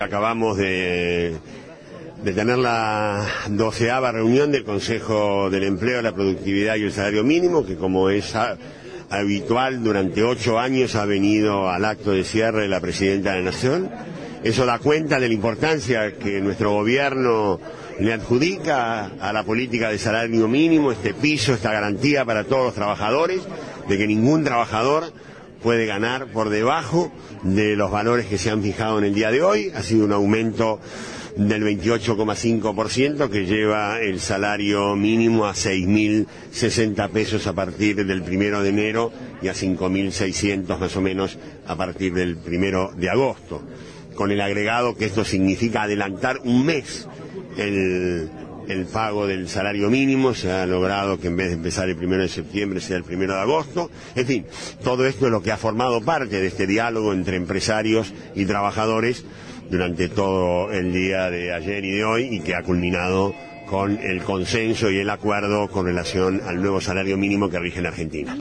Acabamos de tener la 12ª reunión del Consejo del Empleo, la Productividad y el Salario Mínimo, que como es habitual durante 8 años ha venido al acto de cierre de la Presidenta de la Nación. Eso da cuenta de la importancia que nuestro gobierno le adjudica a la política de salario mínimo, este piso, esta garantía para todos los trabajadores, de que ningún trabajador puede ganar por debajo de los valores que se han fijado en el día de hoy. Ha sido un aumento del 28,5% que lleva el salario mínimo a 6.060 pesos a partir del 1 de enero y a 5.600 más o menos a partir del 1 de agosto. Con el agregado que esto significa adelantar un mes el pago del salario mínimo. Se ha logrado que en vez de empezar el 1 de septiembre sea el 1 de agosto. En fin, todo esto es lo que ha formado parte de este diálogo entre empresarios y trabajadores durante todo el día de ayer y de hoy, y que ha culminado con el consenso y el acuerdo con relación al nuevo salario mínimo que rige en Argentina.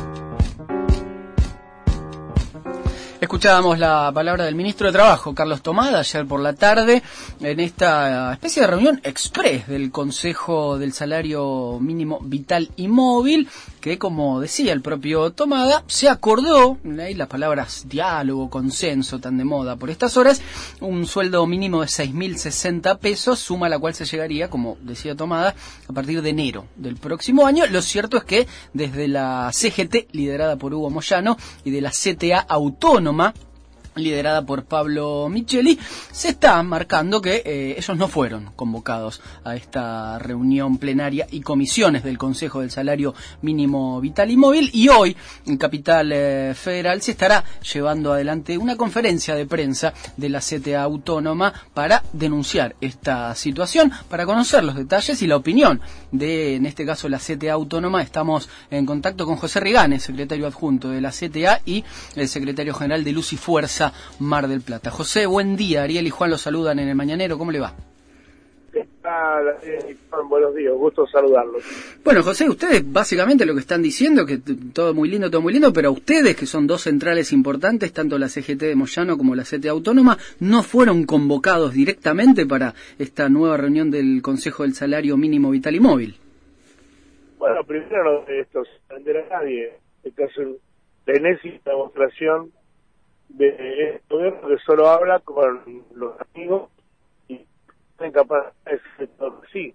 Escuchábamos la palabra del ministro de Trabajo, Carlos Tomada, ayer por la tarde, en esta especie de reunión express del Consejo del Salario Mínimo Vital y Móvil, que, como decía el propio Tomada, se acordó, ahí las palabras diálogo, consenso, tan de moda por estas horas, un sueldo mínimo de 6.060 pesos, suma a la cual se llegaría, como decía Tomada, a partir de enero del próximo año. Lo cierto es que desde la CGT, liderada por Hugo Moyano, y de la CTA Autónoma, liderada por Pablo Micheli, se está marcando que ellos no fueron convocados a esta reunión plenaria y comisiones del Consejo del Salario Mínimo Vital y Móvil, y hoy en Capital Federal se estará llevando adelante una conferencia de prensa de la CTA Autónoma para denunciar esta situación, para conocer los detalles y la opinión de, en este caso, la CTA Autónoma. Estamos en contacto con José Rigane, secretario adjunto de la CTA y el secretario general de Luz y Fuerza Mar del Plata. José, buen día. Ariel y Juan los saludan en el Mañanero. ¿Cómo le va? ¿Qué tal? Buenos días, gusto saludarlos. Bueno, José, ustedes básicamente lo que están diciendo, que todo muy lindo, pero ustedes, que son dos centrales importantes, tanto la CGT de Moyano como la CTA Autónoma, no fueron convocados directamente para esta nueva reunión del Consejo del Salario Mínimo Vital y Móvil. Bueno, primero, esto sin entender a nadie. Esta es la enésima demostración de este gobierno que solo habla con los amigos y es incapaz de hacer todo así.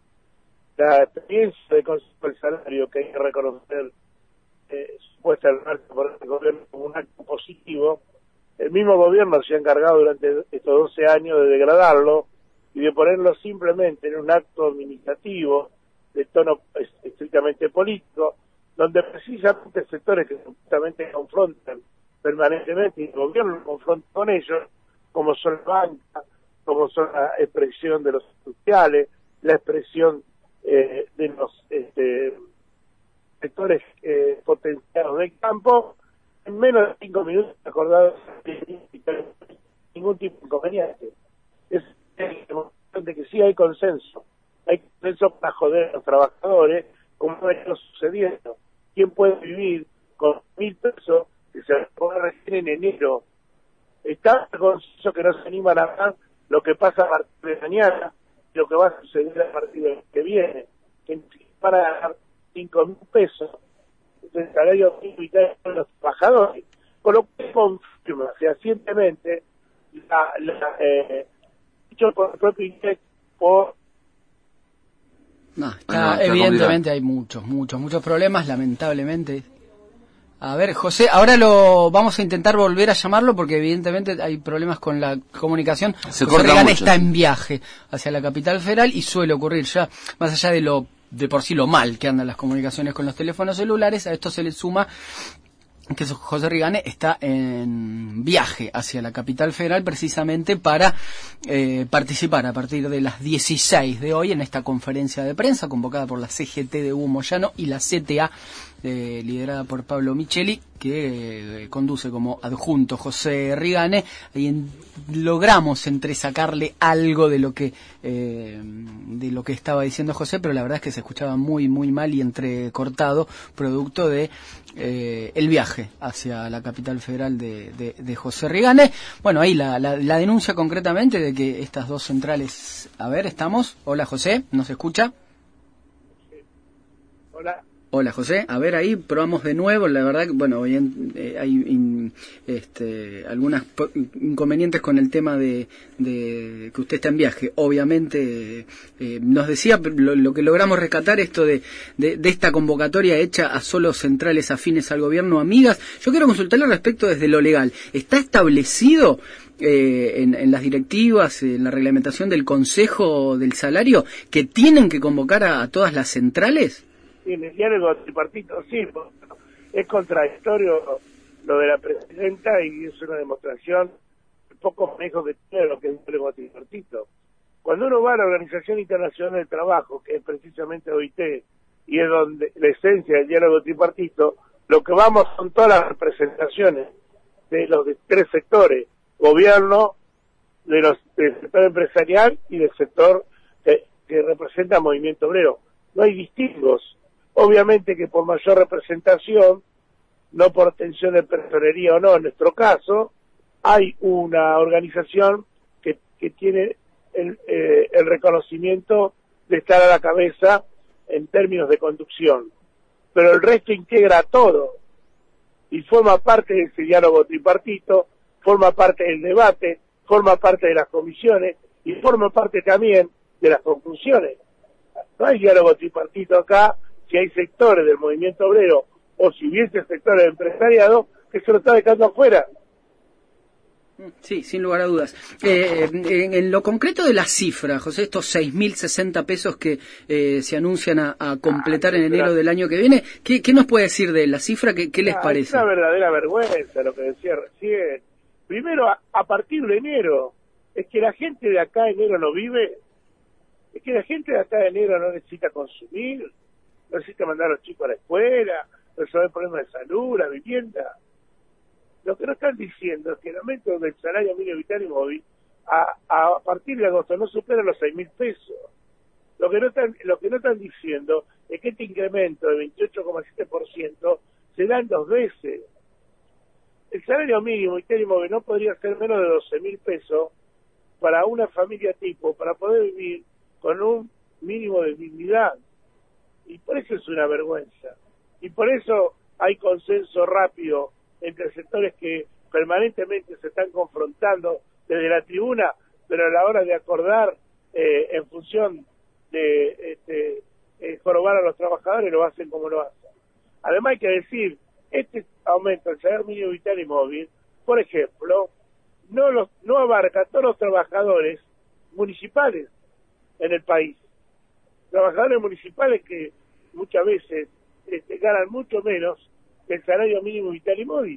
La experiencia de Consejo del Salario, que hay que reconocer, puesta en marcha por el gobierno como un acto positivo, el mismo gobierno se ha encargado durante estos 12 años de degradarlo y de ponerlo simplemente en un acto administrativo de tono estrictamente político, donde precisamente sectores que justamente confrontan permanentemente, y el gobierno lo confronta con ellos, como son la banca, como son la expresión de los industriales, la expresión de los sectores potenciados del campo, en menos de 5 minutos acordados ningún tipo de inconveniente. Es de que sí hay consenso para joder a los trabajadores, como ha venido sucediendo. ¿Quién puede vivir con 1.000 pesos que se puede recién en enero? Está el consenso que no se animan a ver lo que pasa a partir de mañana, lo que va a suceder a partir del que viene, que para ganar 5.000 pesos del salario mínimo vital de los trabajadores, con lo que confirma fehacientemente dicho por el propio INDEC por... No, evidentemente hay muchos problemas, lamentablemente. A ver, José, ahora vamos a intentar volver a llamarlo porque evidentemente hay problemas con la comunicación. José Rigane está en viaje hacia la Capital Federal y suele ocurrir ya, más allá de por sí lo mal que andan las comunicaciones con los teléfonos celulares, a esto se le suma que José Rigane está en viaje hacia la Capital Federal precisamente para participar a partir de las 16 de hoy en esta conferencia de prensa convocada por la CGT de Hugo Moyano y la CTA liderada por Pablo Micheli, que conduce como adjunto José Rigane, y logramos entresacarle algo de lo que estaba diciendo José, pero la verdad es que se escuchaba muy mal y entrecortado, producto de el viaje hacia la capital federal de José Rigane. Bueno, ahí la denuncia concretamente de que estas dos centrales, a ver, estamos. Hola José, ¿nos escucha? Hola. Hola José, a ver, ahí probamos de nuevo. La verdad que, bueno, hay algunos inconvenientes con el tema de que usted está en viaje. Obviamente, nos decía lo que logramos rescatar, esto de esta convocatoria hecha a solo centrales afines al gobierno, amigas. Yo quiero consultarle respecto desde lo legal. ¿Está establecido en las directivas, en la reglamentación del Consejo del Salario, que tienen que convocar a todas las centrales? Sí, en el diálogo tripartito, sí, es contradictorio lo de la presidenta y es una demostración del poco manejo que tiene lo que es el diálogo tripartito. Cuando uno va a la Organización Internacional del Trabajo, que es precisamente OIT, y es donde la esencia del diálogo tripartito, lo que vamos son todas las representaciones de los tres sectores: gobierno, del sector empresarial y del sector que representa movimiento obrero. No hay distingos. Obviamente que por mayor representación, no por tensión de personería o no, en nuestro caso, hay una organización que tiene el reconocimiento de estar a la cabeza en términos de conducción. Pero el resto integra todo y forma parte de ese diálogo tripartito, forma parte del debate, forma parte de las comisiones y forma parte también de las conclusiones. No hay diálogo tripartito acá si hay sectores del movimiento obrero o si hubiese sectores del empresariado que se lo está dejando afuera. Sí, sin lugar a dudas. En lo concreto de la cifra, José, estos 6.060 pesos que se anuncian a completar en enero del año que viene, ¿qué nos puede decir de la cifra? ¿Qué les parece? Es una verdadera vergüenza lo que decía recién. Primero, a partir de enero, es que la gente de acá de enero no vive, es que la gente de acá de enero no necesita consumir, no necesita mandar a los chicos a la escuela, resolver problemas de salud, la vivienda. Lo que no están diciendo es que el aumento del salario mínimo vital y móvil a partir de agosto no supera los 6.000 pesos. Lo que no están diciendo es que este incremento de 28,7% se da en 2 veces. El salario mínimo vital y móvil no podría ser menos de 12.000 pesos para una familia tipo, para poder vivir con un mínimo de dignidad. Y por eso es una vergüenza. Y por eso hay consenso rápido entre sectores que permanentemente se están confrontando desde la tribuna, pero a la hora de acordar en función de jorobar a los trabajadores lo hacen como lo hacen. Además hay que decir, este aumento del salario mínimo vital y móvil, por ejemplo, no abarca a todos los trabajadores municipales en el país. Trabajadores municipales que muchas veces ganan mucho menos que el salario mínimo vital y móvil.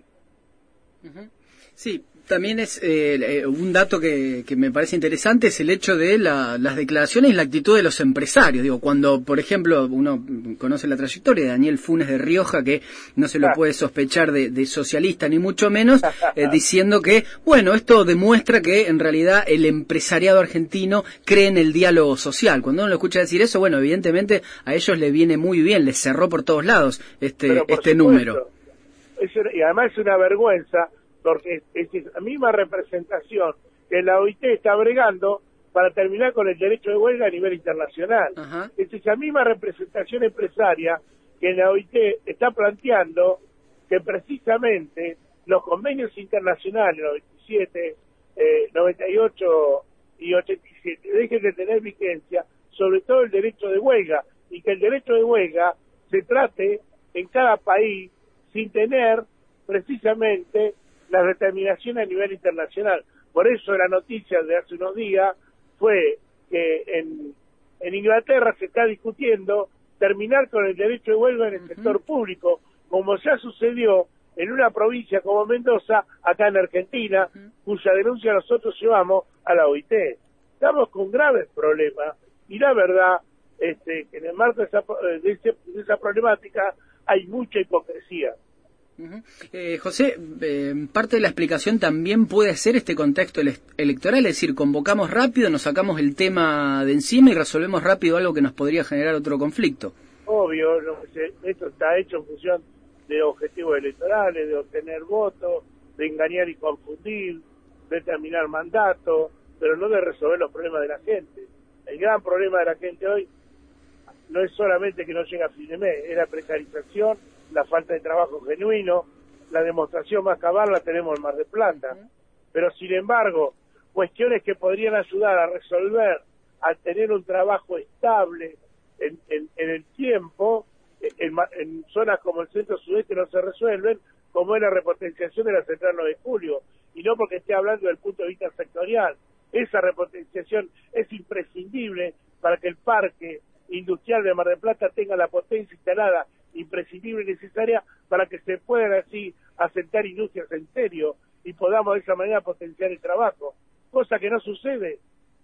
Sí, también es un dato que me parece interesante, es el hecho de las declaraciones y la actitud de los empresarios. Digo, cuando, por ejemplo, uno conoce la trayectoria de Daniel Funes de Rioja, que no se lo puede sospechar de socialista ni mucho menos, diciendo que, bueno, esto demuestra que en realidad el empresariado argentino cree en el diálogo social. Cuando uno lo escucha decir eso, bueno, evidentemente a ellos les viene muy bien, les cerró por todos lados este número. Y además es una vergüenza, porque es la misma representación que la OIT está bregando para terminar con el derecho de huelga a nivel internacional. Es esa misma representación empresaria que la OIT está planteando que precisamente los convenios internacionales 97, 98 y 87 dejen de tener vigencia, sobre todo el derecho de huelga, y que el derecho de huelga se trate en cada país sin tener precisamente la determinación a nivel internacional. Por eso la noticia de hace unos días fue que en Inglaterra se está discutiendo terminar con el derecho de huelga en el sector público, como ya sucedió en una provincia como Mendoza, acá en Argentina, cuya denuncia nosotros llevamos a la OIT. Estamos con graves problemas, y la verdad, que en el marco de esa problemática, hay mucha hipocresía. José, parte de la explicación también puede ser este contexto electoral, es decir, convocamos rápido, nos sacamos el tema de encima y resolvemos rápido algo que nos podría generar otro conflicto. Obvio, esto está hecho en función de objetivos electorales, de obtener votos, de engañar y confundir, de terminar mandatos, pero no de resolver los problemas de la gente. El gran problema de la gente hoy no es solamente que no llega a fin de mes, es la precarización, la falta de trabajo genuino. La demostración más cabal la tenemos en Mar del Plata. Pero sin embargo, cuestiones que podrían ayudar a resolver, a tener un trabajo estable en el tiempo, en zonas como el centro-sudeste no se resuelven, como es la repotenciación de la Central 9 de Julio. Y no porque esté hablando del punto de vista sectorial. Esa repotenciación es imprescindible para que el parque industrial de Mar del Plata tenga la potencia instalada imprescindible y necesaria para que se puedan así asentar industrias en serio y podamos de esa manera potenciar el trabajo, cosa que no sucede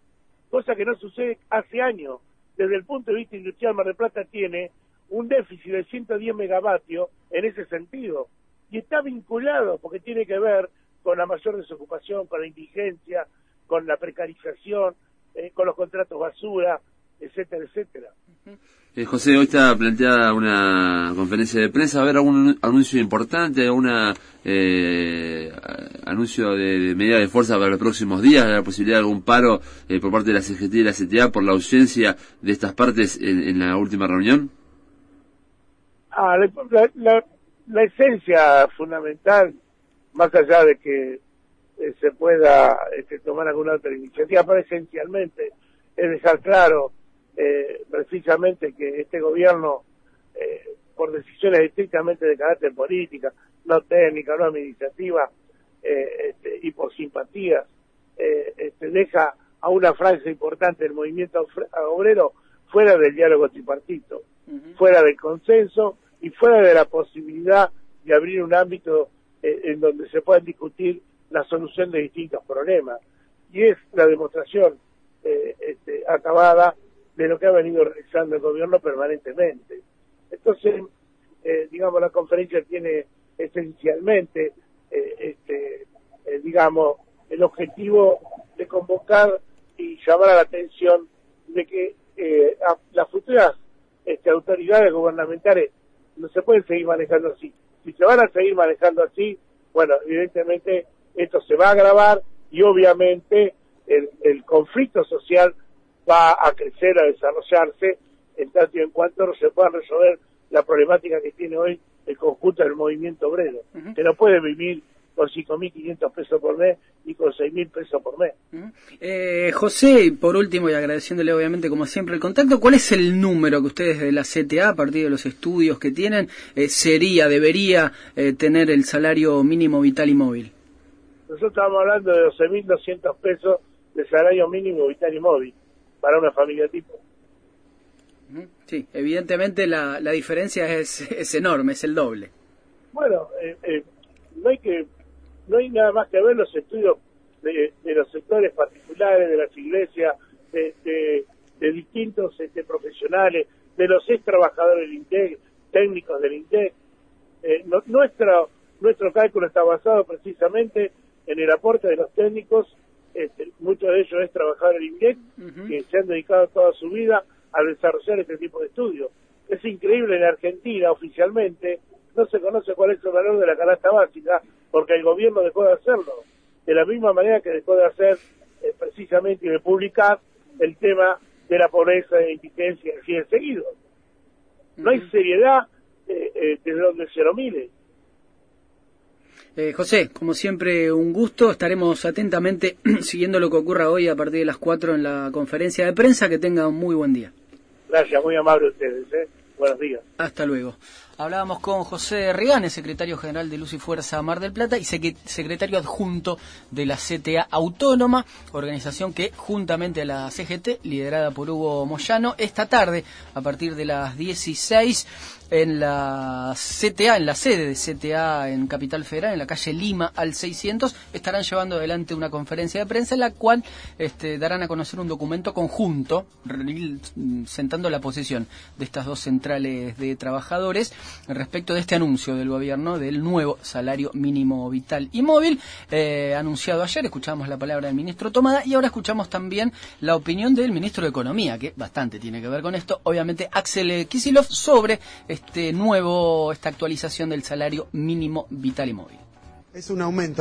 hace años. Desde el punto de vista industrial, Mar del Plata tiene un déficit de 110 megavatios en ese sentido, y está vinculado porque tiene que ver con la mayor desocupación, con la indigencia, con la precarización, con los contratos basura, etcétera, etcétera. José, hoy está planteada una conferencia de prensa. ¿Va a haber algún anuncio importante, algún anuncio de medida de fuerza para los próximos días, la posibilidad de algún paro por parte de la CGT y la CTA por la ausencia de estas partes en la última reunión? La esencia fundamental, más allá de que se pueda tomar alguna otra iniciativa, pero esencialmente es dejar claro precisamente que este gobierno, por decisiones estrictamente de carácter política, no técnica, no administrativa, y por simpatías, deja a una franja importante del movimiento obrero fuera del diálogo tripartito, fuera del consenso y fuera de la posibilidad de abrir un ámbito en donde se puedan discutir la solución de distintos problemas. Y es la demostración acabada de lo que ha venido realizando el gobierno permanentemente. Entonces, digamos, la conferencia tiene esencialmente, digamos, el objetivo de convocar y llamar a la atención de que las futuras autoridades gubernamentales no se pueden seguir manejando así. Si se van a seguir manejando así, bueno, evidentemente esto se va a agravar y obviamente el conflicto social va a crecer, a desarrollarse, en tanto y en cuanto no se pueda resolver la problemática que tiene hoy el conjunto del movimiento obrero, que no puede vivir con 5.500 pesos por mes y con 6.000 pesos por mes. José, por último, y agradeciéndole obviamente como siempre el contacto, ¿cuál es el número que ustedes de la CTA, a partir de los estudios que tienen, debería tener el salario mínimo vital y móvil? Nosotros estamos hablando de 12.200 pesos de salario mínimo vital y móvil para una familia tipo. Sí, evidentemente la diferencia es enorme, es el doble. Bueno, no hay nada más que ver los estudios de los sectores particulares, de las iglesias, de distintos profesionales, de los ex trabajadores del INDEC, técnicos del INDEC. Nuestro cálculo está basado precisamente en el aporte de los técnicos, muchos de ellos es trabajadores del INDEC, que se han dedicado toda su vida a desarrollar este tipo de estudios. Es increíble, en Argentina oficialmente no se conoce cuál es el valor de la canasta básica, porque el gobierno dejó de hacerlo, de la misma manera que dejó de hacer precisamente y de publicar el tema de la pobreza, de la indigencia, así de seguido. No hay seriedad desde donde se lo mire. José, como siempre, un gusto. Estaremos atentamente siguiendo lo que ocurra hoy a partir de las 4 en la conferencia de prensa. Que tenga un muy buen día. Gracias, muy amable ustedes. Buenos días. Hasta luego. Hablábamos con José Riganes, secretario general de Luz y Fuerza Mar del Plata y secretario adjunto de la CTA Autónoma, organización que juntamente a la CGT, liderada por Hugo Moyano, esta tarde, a partir de las 16, en la CTA, en la sede de CTA en Capital Federal, en la calle Lima al 600, estarán llevando adelante una conferencia de prensa en la cual darán a conocer un documento conjunto, sentando la posición de estas dos centrales de trabajadores, respecto de este anuncio del gobierno del nuevo salario mínimo vital y móvil, anunciado ayer. Escuchamos la palabra del ministro Tomada y ahora escuchamos también la opinión del ministro de Economía, que bastante tiene que ver con esto, obviamente Axel Kicillof, sobre esta actualización del salario mínimo vital y móvil. Es un aumento